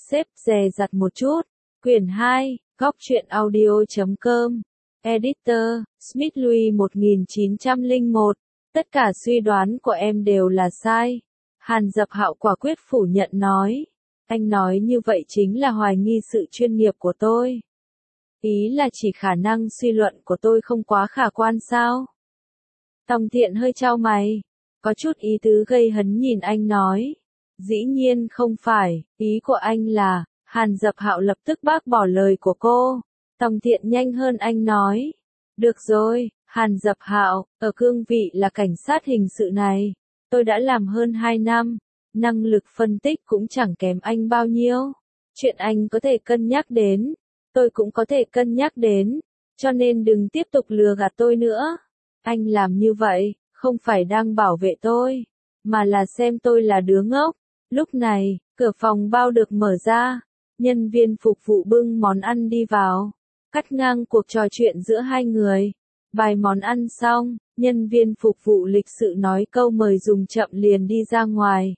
xếp dè dặt một chút. Quyển 2, Góc truyện audio.com. Editor, Smith Louis 1901. Tất cả suy đoán của em đều là sai. Hàn Dập Hạo quả quyết phủ nhận nói. Anh nói như vậy chính là hoài nghi sự chuyên nghiệp của tôi. Ý là chỉ khả năng suy luận của tôi không quá khả quan sao? Tòng Thiện hơi chau mày, có chút ý tứ gây hấn nhìn anh nói. Dĩ nhiên không phải, ý của anh là, Hàn Dập Hạo lập tức bác bỏ lời của cô. Tòng Thiện nhanh hơn anh nói. Được rồi, Hàn Dập Hạo, ở cương vị là cảnh sát hình sự này, tôi đã làm hơn 2 năm, năng lực phân tích cũng chẳng kém anh bao nhiêu. Chuyện anh có thể cân nhắc đến, tôi cũng có thể cân nhắc đến, cho nên đừng tiếp tục lừa gạt tôi nữa. Anh làm như vậy, không phải đang bảo vệ tôi, mà là xem tôi là đứa ngốc. Lúc này, cửa phòng bao được mở ra, nhân viên phục vụ bưng món ăn đi vào, cắt ngang cuộc trò chuyện giữa hai người. Vài món ăn xong, nhân viên phục vụ lịch sự nói câu mời dùng chậm liền đi ra ngoài.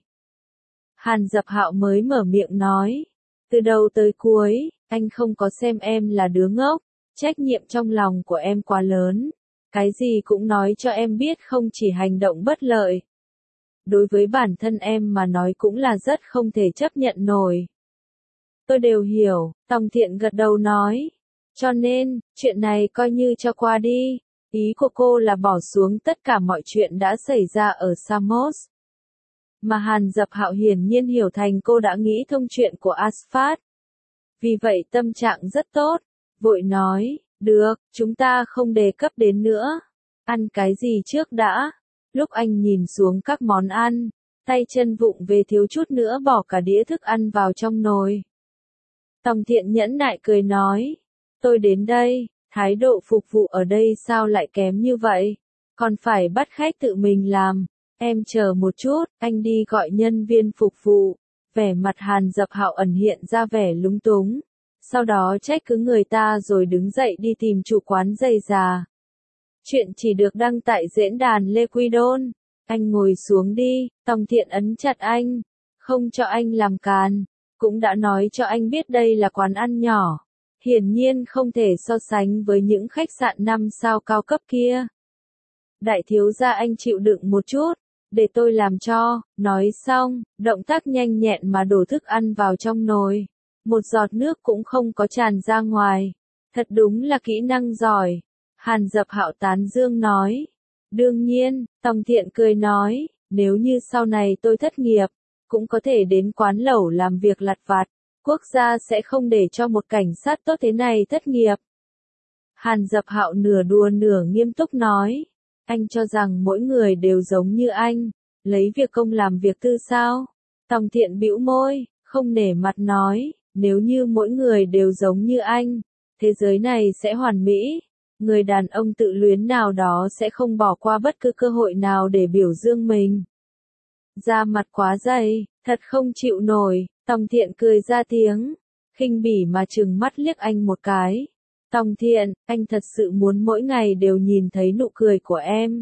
Hàn Dập Hạo mới mở miệng nói, từ đầu tới cuối, anh không có xem em là đứa ngốc, trách nhiệm trong lòng của em quá lớn, cái gì cũng nói cho em biết, không chỉ hành động bất lợi. Đối với bản thân em mà nói cũng là rất không thể chấp nhận nổi. Tôi đều hiểu, Tòng Thiện gật đầu nói. Cho nên, chuyện này coi như cho qua đi. Ý của cô là bỏ xuống tất cả mọi chuyện đã xảy ra ở Samos. Mà Hàn Dập Hạo hiển nhiên hiểu thành cô đã nghĩ thông chuyện của Asphalt. Vì vậy tâm trạng rất tốt, vội nói, được, chúng ta không đề cập đến nữa. Ăn cái gì trước đã? Lúc anh nhìn xuống các món ăn, tay chân vụng về thiếu chút nữa bỏ cả đĩa thức ăn vào trong nồi. Tòng Thiện nhẫn nại cười nói, tôi đến đây, thái độ phục vụ ở đây sao lại kém như vậy? Còn phải bắt khách tự mình làm. Em chờ một chút, anh đi gọi nhân viên phục vụ. Vẻ mặt Hàn Dập Hạo ẩn hiện ra vẻ lúng túng. Sau đó trách cứ người ta rồi đứng dậy đi tìm chủ quán giày già. Chuyện chỉ được đăng tại diễn đàn Lê Quy Đôn. Anh ngồi xuống đi, Tòng Thiện ấn chặt anh. Không cho anh làm càn. Cũng đã nói cho anh biết đây là quán ăn nhỏ. Hiển nhiên không thể so sánh với những khách sạn 5 sao cao cấp kia. Đại thiếu gia anh chịu đựng một chút, để tôi làm cho. Nói xong, động tác nhanh nhẹn mà đổ thức ăn vào trong nồi. Một giọt nước cũng không có tràn ra ngoài. Thật đúng là kỹ năng giỏi. Hàn Dập Hạo tán dương nói. Đương nhiên, Tòng Thiện cười nói, nếu như sau này tôi thất nghiệp, cũng có thể đến quán lẩu làm việc lặt vặt. Quốc gia sẽ không để cho một cảnh sát tốt thế này thất nghiệp. Hàn Dập Hạo nửa đùa nửa nghiêm túc nói. Anh cho rằng mỗi người đều giống như anh, lấy việc công làm việc tư sao? Tòng Thiện bĩu môi, không nể mặt nói, nếu như mỗi người đều giống như anh, thế giới này sẽ hoàn mỹ. Người đàn ông tự luyến nào đó sẽ không bỏ qua bất cứ cơ hội nào để biểu dương mình. Da mặt quá dày, thật không chịu nổi. Tòng Thiện cười ra tiếng, khinh bỉ mà trừng mắt liếc anh một cái. Tòng Thiện, anh thật sự muốn mỗi ngày đều nhìn thấy nụ cười của em.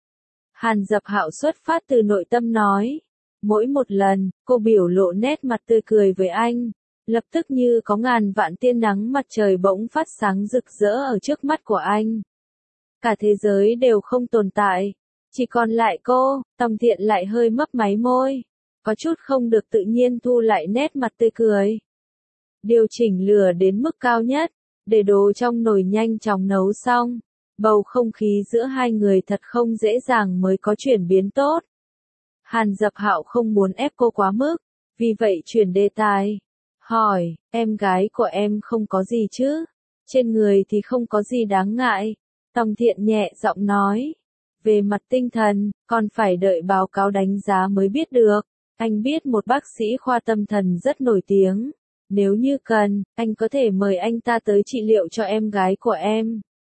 Hàn Dập Hạo xuất phát từ nội tâm nói. Mỗi một lần, cô biểu lộ nét mặt tươi cười với anh, lập tức như có ngàn vạn tia nắng mặt trời bỗng phát sáng rực rỡ ở trước mắt của anh. Cả thế giới đều không tồn tại, chỉ còn lại cô. Tòng Thiện lại hơi mấp máy môi, có chút không được tự nhiên thu lại nét mặt tươi cười. Điều chỉnh lửa đến mức cao nhất, để đồ trong nồi nhanh chóng nấu xong. Bầu không khí giữa hai người thật không dễ dàng mới có chuyển biến tốt. Hàn Dập Hạo không muốn ép cô quá mức, vì vậy chuyển đề tài. Hỏi, em gái của em không có gì chứ? Trên người thì không có gì đáng ngại. Tòng Thiện nhẹ giọng nói. Về mặt tinh thần, còn phải đợi báo cáo đánh giá mới biết được. Anh biết một bác sĩ khoa tâm thần rất nổi tiếng. Nếu như cần, anh có thể mời anh ta tới trị liệu cho em gái của em.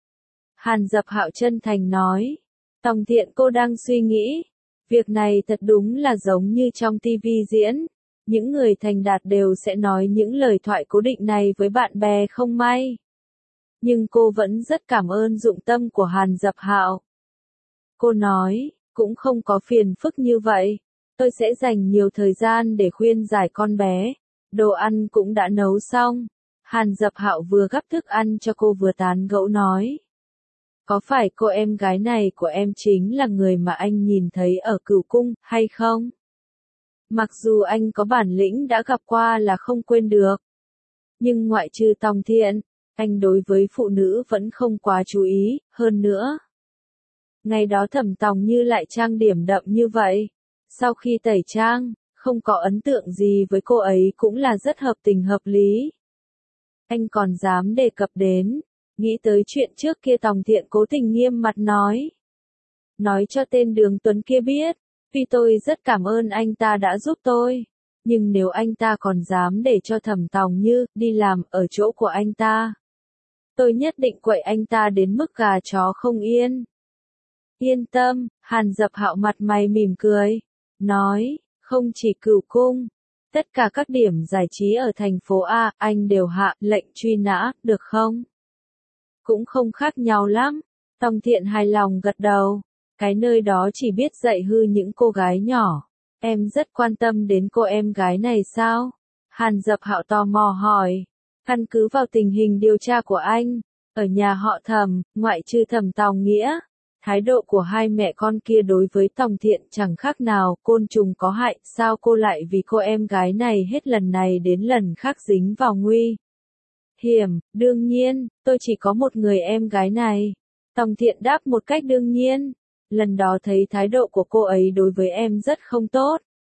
Hàn Dập Hạo chân thành nói. Tòng Thiện cô đang suy nghĩ. Việc này thật đúng là giống như trong TV diễn. Những người thành đạt đều sẽ nói những lời thoại cố định này với bạn bè không may. Nhưng cô vẫn rất cảm ơn dụng tâm của Hàn Dập Hạo. Cô nói, cũng không có phiền phức như vậy. Tôi sẽ dành nhiều thời gian để khuyên giải con bé. Đồ ăn cũng đã nấu xong. Hàn Dập Hạo vừa gắp thức ăn cho cô vừa tán gẫu nói. Có phải cô em gái này của em chính là người mà anh nhìn thấy ở Cửu Cung, hay không? Mặc dù anh có bản lĩnh đã gặp qua là không quên được. Nhưng ngoại trừ Tòng Thiện, anh đối với phụ nữ vẫn không quá chú ý, hơn nữa. Ngày đó Thẩm Tòng Như lại trang điểm đậm như vậy. Sau khi tẩy trang, không có ấn tượng gì với cô ấy cũng là rất hợp tình hợp lý. Anh còn dám đề cập đến, nghĩ tới chuyện trước kia Tòng Thiện cố tình nghiêm mặt nói. Nói cho tên Đường Tuấn kia biết, vì tôi rất cảm ơn anh ta đã giúp tôi. Nhưng nếu anh ta còn dám để cho Thẩm Tòng Như đi làm ở chỗ của anh ta, tôi nhất định quậy anh ta đến mức gà chó không yên. Yên tâm, Hàn Dập Hạo mặt mày mỉm cười, nói, không chỉ Cửu Cung, tất cả các điểm giải trí ở thành phố A, anh đều hạ lệnh truy nã, được không? Cũng không khác nhau lắm. Tòng Thiện hài lòng gật đầu. Cái nơi đó chỉ biết dạy hư những cô gái nhỏ. Em rất quan tâm đến cô em gái này sao? Hàn Dập Hạo tò mò hỏi. Căn cứ vào tình hình điều tra của anh, ở nhà họ Thẩm, ngoại trừ Thẩm Tòng Nghĩa, thái độ của hai mẹ con kia đối với Tòng Thiện chẳng khác nào côn trùng có hại, sao cô lại vì cô em gái này hết lần này đến lần khác dính vào nguy hiểm? Đương nhiên, tôi chỉ có một người em gái này. Tòng Thiện đáp một cách đương nhiên. Lần đó thấy thái độ của cô ấy đối với em rất không tốt.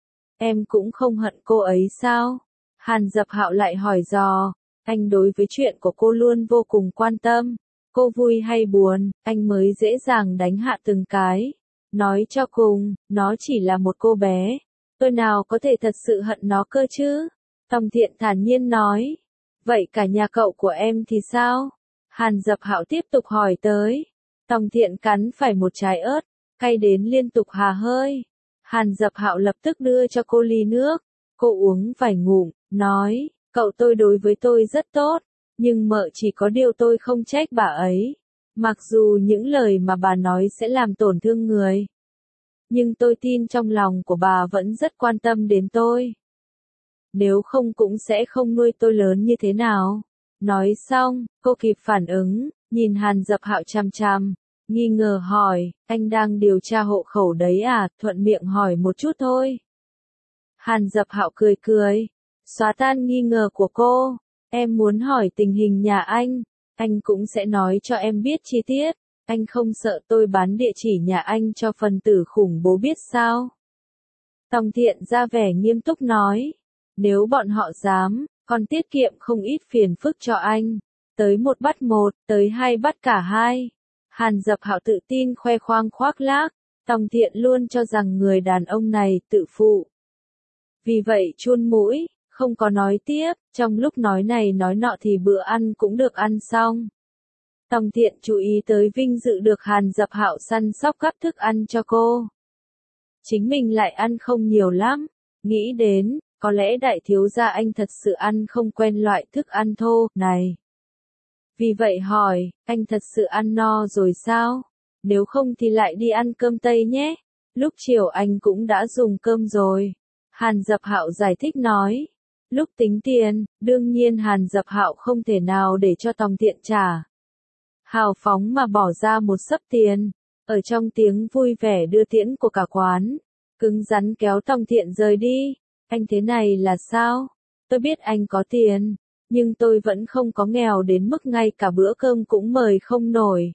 Em cũng không hận cô ấy sao? Hàn Dập Hạo lại hỏi dò. Anh đối với chuyện của cô luôn vô cùng quan tâm. Cô vui hay buồn, anh mới dễ dàng đánh hạ từng cái. Nói cho cùng, nó chỉ là một cô bé. Tôi nào có thể thật sự hận nó cơ chứ? Tòng Thiện thản nhiên nói. Vậy cả nhà cậu của em thì sao? Hàn Dập Hạo tiếp tục hỏi tới. Tòng Thiện cắn phải một trái ớt, cay đến liên tục hà hơi. Hàn Dập Hạo lập tức đưa cho cô ly nước. Cô uống vài ngụm, nói, cậu tôi đối với tôi rất tốt, nhưng mợ chỉ có điều tôi không trách bà ấy. Mặc dù những lời mà bà nói sẽ làm tổn thương người, nhưng tôi tin trong lòng của bà vẫn rất quan tâm đến tôi. Nếu không cũng sẽ không nuôi tôi lớn như thế nào. Nói xong, cô kịp phản ứng, nhìn Hàn Dập Hạo chằm chằm, nghi ngờ hỏi, anh đang điều tra hộ khẩu đấy à? Thuận miệng hỏi một chút thôi. Hàn Dập Hạo cười cười, xóa tan nghi ngờ của cô. Em muốn hỏi tình hình nhà anh cũng sẽ nói cho em biết chi tiết. Anh không sợ tôi bán địa chỉ nhà anh cho phần tử khủng bố biết sao? Tòng Thiện ra vẻ nghiêm túc nói, nếu bọn họ dám, còn tiết kiệm không ít phiền phức cho anh. Tới một bắt một, tới hai bắt cả hai. Hàn Dập Hạo tự tin khoe khoang khoác lác. Tòng Thiện luôn cho rằng người đàn ông này tự phụ. Vì vậy chun mũi, không có nói tiếp, trong lúc nói này nói nọ thì bữa ăn cũng được ăn xong. Tòng Thiện chú ý tới vinh dự được Hàn Dập Hạo săn sóc gắp thức ăn cho cô. Chính mình lại ăn không nhiều lắm, nghĩ đến, có lẽ đại thiếu gia anh thật sự ăn không quen loại thức ăn thô này. Vì vậy hỏi, anh thật sự ăn no rồi sao? Nếu không thì lại đi ăn cơm Tây nhé. Lúc chiều anh cũng đã dùng cơm rồi. Hàn Dập Hạo giải thích nói. Lúc tính tiền, đương nhiên Hàn Dập Hạo không thể nào để cho Tòng Thiện trả. Hào phóng mà bỏ ra một xấp tiền. Ở trong tiếng vui vẻ đưa tiễn của cả quán, cứng rắn kéo Tòng Thiện rời đi. Anh thế này là sao? Tôi biết anh có tiền, nhưng tôi vẫn không có nghèo đến mức ngay cả bữa cơm cũng mời không nổi.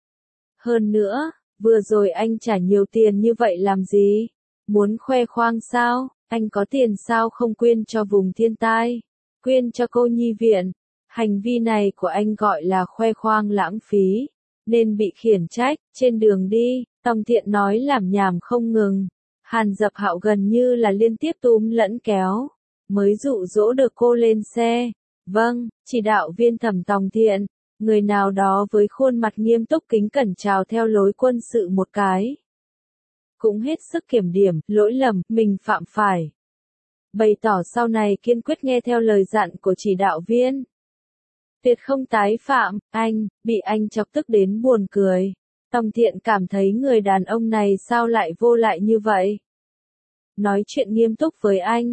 Hơn nữa, vừa rồi anh trả nhiều tiền như vậy làm gì? Muốn khoe khoang sao? Anh có tiền sao không quyên cho vùng thiên tai? Quyên cho cô nhi viện? Hành vi này của anh gọi là khoe khoang lãng phí, nên bị khiển trách. Trên đường đi, Tòng Thiện nói làm nhảm không ngừng. Hàn Dập Hạo gần như là liên tiếp túm lẫn kéo, mới dụ dỗ được cô lên xe. Vâng, chỉ đạo viên Thẩm Tòng Thiện, người nào đó với khuôn mặt nghiêm túc kính cẩn chào theo lối quân sự một cái. Cũng hết sức kiểm điểm, lỗi lầm, mình phạm phải. Bày tỏ sau này kiên quyết nghe theo lời dặn của chỉ đạo viên. Tuyệt không tái phạm. Bị anh chọc tức đến buồn cười. Tòng Thiện cảm thấy người đàn ông này sao lại vô lại như vậy. Nói chuyện nghiêm túc với anh,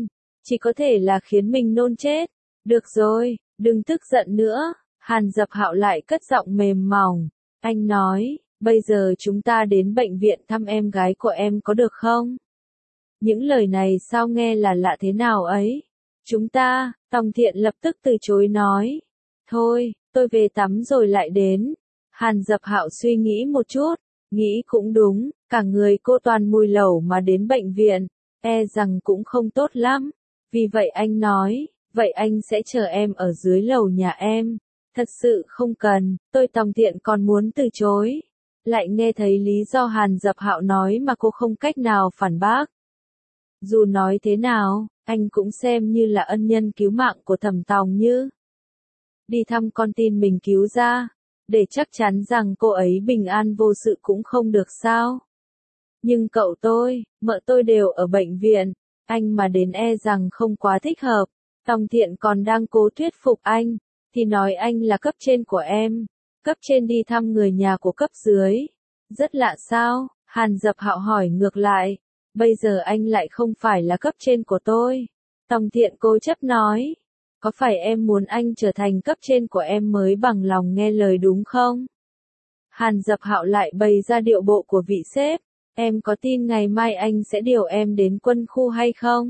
chỉ có thể là khiến mình nôn chết. Được rồi, đừng tức giận nữa. Hàn Dập Hạo lại cất giọng mềm mỏng. Anh nói, bây giờ chúng ta đến bệnh viện thăm em gái của em có được không? Những lời này sao nghe là lạ thế nào ấy? Chúng ta, Tòng Thiện lập tức từ chối nói. Thôi, tôi về tắm rồi lại đến. Hàn Dập Hạo suy nghĩ một chút, nghĩ cũng đúng, cả người cô toàn mùi lẩu mà đến bệnh viện, rằng cũng không tốt lắm. Vì vậy anh nói, vậy anh sẽ chờ em ở dưới lầu nhà em. Thật sự không cần, tôi Tòng Thiện còn muốn từ chối. Lại nghe thấy lý do Hàn Dập Hạo nói mà cô không cách nào phản bác. Dù nói thế nào, anh cũng xem như là ân nhân cứu mạng của Thẩm Tòng Như. Đi thăm con tin mình cứu ra, để chắc chắn rằng cô ấy bình an vô sự cũng không được sao. Nhưng cậu tôi, mợ tôi đều ở bệnh viện, anh mà đến rằng không quá thích hợp. Tòng Thiện còn đang cố thuyết phục anh, thì nói anh là cấp trên của em. Cấp trên đi thăm người nhà của cấp dưới. Rất lạ sao? Hàn Dập Hạo hỏi ngược lại. Bây giờ anh lại không phải là cấp trên của tôi. Tòng Thiện cố chấp nói. Có phải em muốn anh trở thành cấp trên của em mới bằng lòng nghe lời đúng không? Hàn Dập Hạo lại bày ra điệu bộ của vị sếp. Em có tin ngày mai anh sẽ điều em đến quân khu hay không?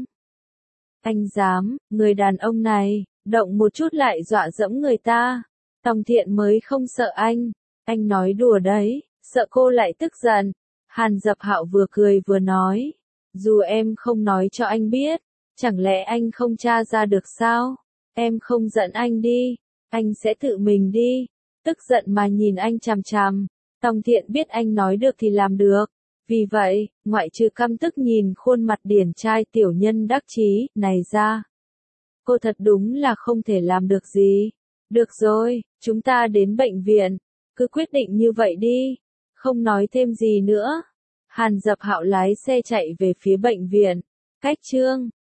Anh dám, người đàn ông này, động một chút lại dọa dẫm người ta. Tòng Thiện mới không sợ anh nói đùa đấy, sợ cô lại tức giận. Hàn Dập Hạo vừa cười vừa nói, dù em không nói cho anh biết, chẳng lẽ anh không tra ra được sao? Em không giận anh đi, anh sẽ tự mình đi. Tức giận mà nhìn anh chằm chằm. Tòng Thiện biết anh nói được thì làm được. Vì vậy, ngoại trừ căm tức nhìn khuôn mặt điển trai tiểu nhân đắc chí này ra, cô thật đúng là không thể làm được gì. Được rồi, chúng ta đến bệnh viện, cứ quyết định như vậy đi, không nói thêm gì nữa. Hàn Dập Hạo lái xe chạy về phía bệnh viện. Cách chương